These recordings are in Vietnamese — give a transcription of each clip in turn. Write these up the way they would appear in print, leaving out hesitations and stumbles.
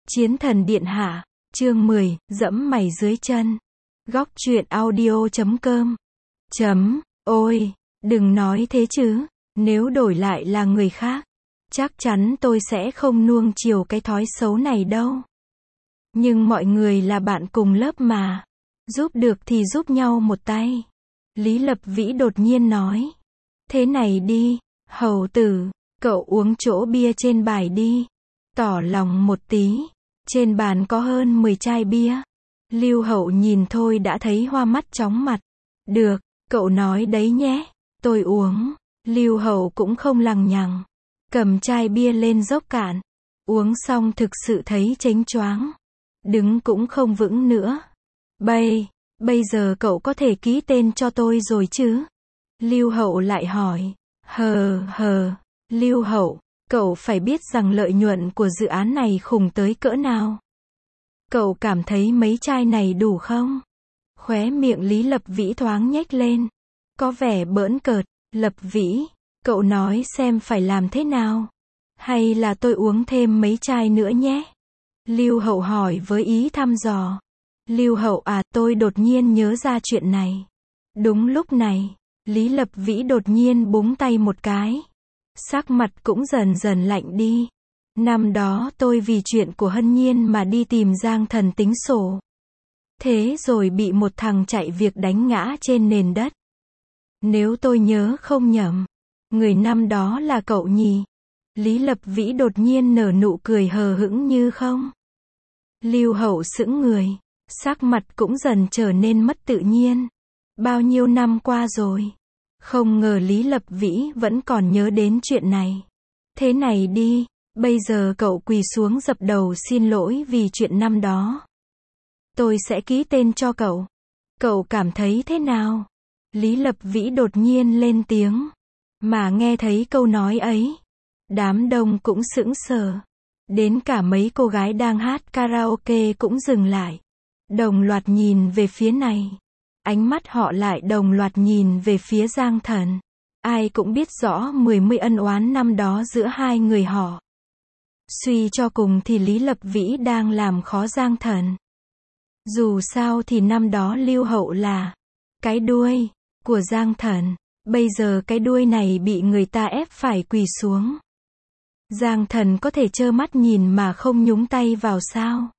Chiến thần điện hạ, chương 10, dẫm mày dưới chân. Góc truyện audio.com. Ôi, đừng nói thế chứ, nếu đổi lại là người khác, chắc chắn tôi sẽ không nuông chiều cái thói xấu này đâu. Nhưng mọi người là bạn cùng lớp mà, giúp được thì giúp nhau một tay. Lý Lập Vĩ đột nhiên nói. Thế này đi, hầu tử, cậu uống chỗ bia trên bài đi. Tỏ lòng một tí. Trên bàn có hơn 10 chai bia. Lưu Hậu nhìn thôi đã thấy hoa mắt chóng mặt. Được, cậu nói đấy nhé, tôi uống. Lưu Hậu cũng không lằng nhằng, cầm chai bia lên dốc cạn. Uống xong thực sự thấy chếnh choáng, đứng cũng không vững nữa. Bây giờ cậu có thể ký tên cho tôi rồi chứ? Lưu Hậu lại hỏi. Lưu Hậu, cậu phải biết rằng lợi nhuận của dự án này khủng tới cỡ nào. Cậu cảm thấy mấy chai này đủ không? Khóe miệng Lý Lập Vĩ thoáng nhếch lên, có vẻ bỡn cợt. Lập Vĩ, cậu nói xem phải làm thế nào? Hay là tôi uống thêm mấy chai nữa nhé? Lưu Hậu hỏi với ý thăm dò. Lưu Hậu à, tôi đột nhiên nhớ ra chuyện này. Đúng lúc này, Lý Lập Vĩ đột nhiên búng tay một cái. Sắc mặt cũng dần dần lạnh đi. Năm đó tôi vì chuyện của Hân Nhiên mà đi tìm Giang Thần tính sổ. Thế rồi bị một thằng chạy việc đánh ngã trên nền đất. Nếu tôi nhớ không nhầm, người năm đó là cậu nhỉ? Lý Lập Vĩ đột nhiên nở nụ cười hờ hững như không. Lưu Hậu sững người, sắc mặt cũng dần trở nên mất tự nhiên. Bao nhiêu năm qua rồi, không ngờ Lý Lập Vĩ vẫn còn nhớ đến chuyện này. Thế này đi, bây giờ cậu quỳ xuống dập đầu xin lỗi vì chuyện năm đó. Tôi sẽ ký tên cho cậu. Cậu cảm thấy thế nào? Lý Lập Vĩ đột nhiên lên tiếng. Mà nghe thấy câu nói ấy, đám đông cũng sững sờ. Đến cả mấy cô gái đang hát karaoke cũng dừng lại, đồng loạt nhìn về phía này. Ánh mắt họ lại đồng loạt nhìn về phía Giang Thần. Ai cũng biết rõ mươi ân oán năm đó giữa hai người họ. Suy cho cùng thì Lý Lập Vĩ đang làm khó Giang Thần. Dù sao thì năm đó Lưu Hậu là cái đuôi của Giang Thần. Bây giờ cái đuôi này bị người ta ép phải quỳ xuống. Giang Thần có thể trơ mắt nhìn mà không nhúng tay vào sao?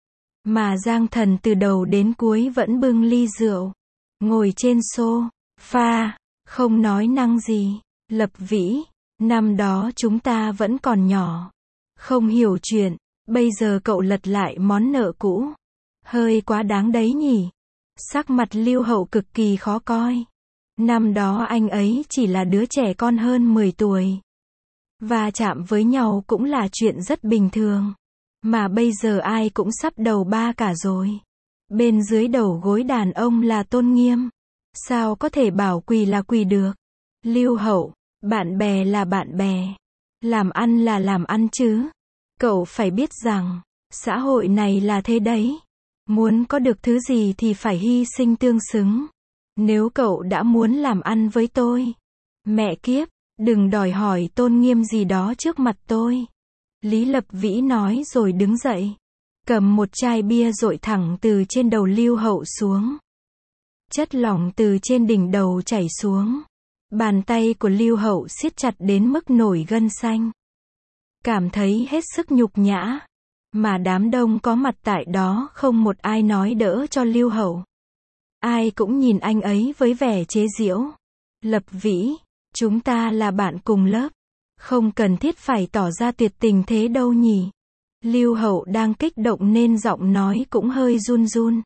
Mà Giang Thần từ đầu đến cuối vẫn bưng ly rượu, ngồi trên sofa, không nói năng gì. Lập Vĩ, năm đó chúng ta vẫn còn nhỏ, không hiểu chuyện, bây giờ cậu lật lại món nợ cũ. Hơi quá đáng đấy nhỉ? Sắc mặt Lưu Hậu cực kỳ khó coi. Năm đó anh ấy chỉ là đứa trẻ con hơn 10 tuổi. Va chạm với nhau cũng là chuyện rất bình thường. Mà bây giờ ai cũng sắp đầu ba cả rồi. Bên dưới đầu gối đàn ông là tôn nghiêm. Sao có thể bảo quỳ là quỳ được? Lưu Hậu, bạn bè là bạn bè. Làm ăn là làm ăn chứ. Cậu phải biết rằng, xã hội này là thế đấy. Muốn có được thứ gì thì phải hy sinh tương xứng. Nếu cậu đã muốn làm ăn với tôi, mẹ kiếp, đừng đòi hỏi tôn nghiêm gì đó trước mặt tôi. Lý Lập Vĩ nói rồi đứng dậy, cầm một chai bia dội thẳng từ trên đầu Lưu Hậu xuống. Chất lỏng từ trên đỉnh đầu chảy xuống. Bàn tay của Lưu Hậu siết chặt đến mức nổi gân xanh. Cảm thấy hết sức nhục nhã. Mà đám đông có mặt tại đó không một ai nói đỡ cho Lưu Hậu. Ai cũng nhìn anh ấy với vẻ chế giễu. Lập Vĩ, chúng ta là bạn cùng lớp. Không cần thiết phải tỏ ra tuyệt tình thế đâu nhỉ. Lưu Hậu đang kích động nên giọng nói cũng hơi run run.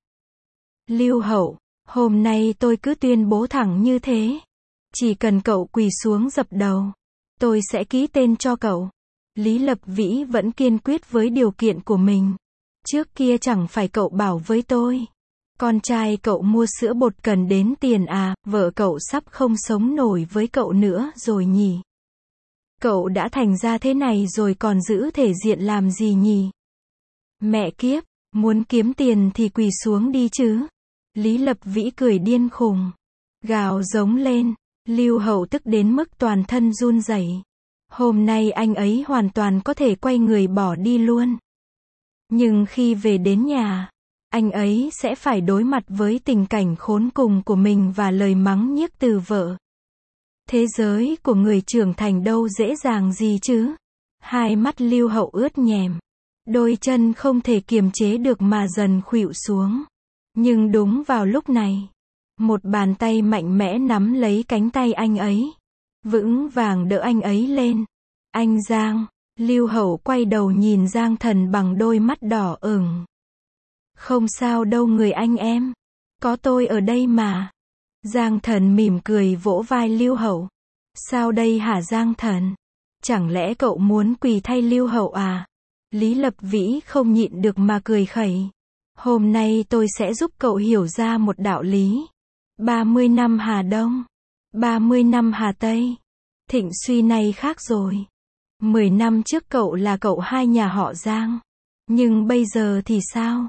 Lưu Hậu, hôm nay tôi cứ tuyên bố thẳng như thế. Chỉ cần cậu quỳ xuống dập đầu, tôi sẽ ký tên cho cậu. Lý Lập Vĩ vẫn kiên quyết với điều kiện của mình. Trước kia chẳng phải cậu bảo với tôi, con trai cậu mua sữa bột cần đến tiền à, vợ cậu sắp không sống nổi với cậu nữa rồi nhỉ. Cậu đã thành ra thế này rồi còn giữ thể diện làm gì nhỉ? Mẹ kiếp, muốn kiếm tiền thì quỳ xuống đi chứ. Lý Lập Vĩ cười điên khùng, gào giống lên. Lưu Hậu tức đến mức toàn thân run rẩy. Hôm nay anh ấy hoàn toàn có thể quay người bỏ đi luôn. Nhưng khi về đến nhà, anh ấy sẽ phải đối mặt với tình cảnh khốn cùng của mình và lời mắng nhiếc từ vợ. Thế giới của người trưởng thành đâu dễ dàng gì chứ? Hai mắt Lưu Hậu ướt nhèm. Đôi chân không thể kiềm chế được mà dần khuỵu xuống. Nhưng đúng vào lúc này, một bàn tay mạnh mẽ nắm lấy cánh tay anh ấy. Vững vàng đỡ anh ấy lên. Anh Giang. Lưu Hậu quay đầu nhìn Giang Thần bằng đôi mắt đỏ ửng. Không sao đâu người anh em. Có tôi ở đây mà. Giang Thần mỉm cười vỗ vai Lưu Hậu. Sao đây hả Giang Thần? Chẳng lẽ cậu muốn quỳ thay Lưu Hậu à? Lý Lập Vĩ không nhịn được mà cười khẩy. Hôm nay tôi sẽ giúp cậu hiểu ra một đạo lý. 30 năm Hà Đông, 30 năm Hà Tây. Thịnh Suy nay khác rồi. 10 năm trước cậu là cậu hai nhà họ Giang. Nhưng bây giờ thì sao?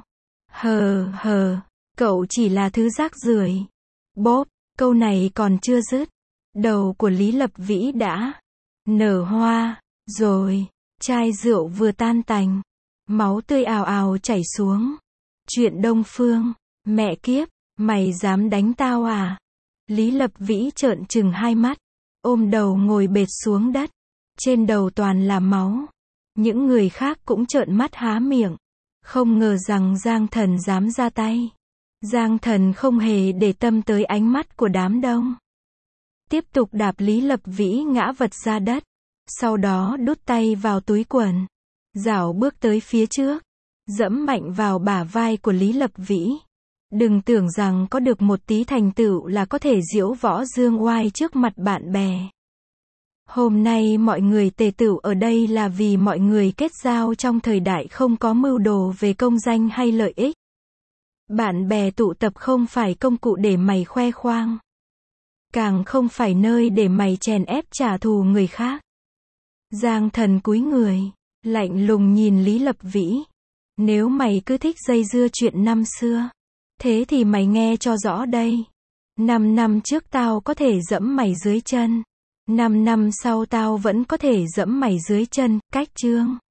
Hờ, cậu chỉ là thứ rác rưởi. Bốp, câu này còn chưa dứt. Đầu của Lý Lập Vĩ đã nở hoa, rồi, chai rượu vừa tan tành. Máu tươi ào ào chảy xuống. Chuyện Đông Phương, mẹ kiếp, mày dám đánh tao à? Lý Lập Vĩ trợn trừng hai mắt, ôm đầu ngồi bệt xuống đất. Trên đầu toàn là máu. Những người khác cũng trợn mắt há miệng. Không ngờ rằng Giang Thần dám ra tay. Giang Thần không hề để tâm tới ánh mắt của đám đông. Tiếp tục đạp Lý Lập Vĩ ngã vật ra đất. Sau đó đút tay vào túi quần. Rảo bước tới phía trước. Dẫm mạnh vào bả vai của Lý Lập Vĩ. Đừng tưởng rằng có được một tí thành tựu là có thể diễu võ dương oai trước mặt bạn bè. Hôm nay mọi người tề tựu ở đây là vì mọi người kết giao trong thời đại không có mưu đồ về công danh hay lợi ích. Bạn bè tụ tập không phải công cụ để mày khoe khoang. Càng không phải nơi để mày chèn ép trả thù người khác. Giang Thần cúi người, lạnh lùng nhìn Lý Lập Vĩ. Nếu mày cứ thích dây dưa chuyện năm xưa, thế thì mày nghe cho rõ đây. 5 năm trước tao có thể dẫm mày dưới chân. 5 năm sau tao vẫn có thể dẫm mày dưới chân, cách chương.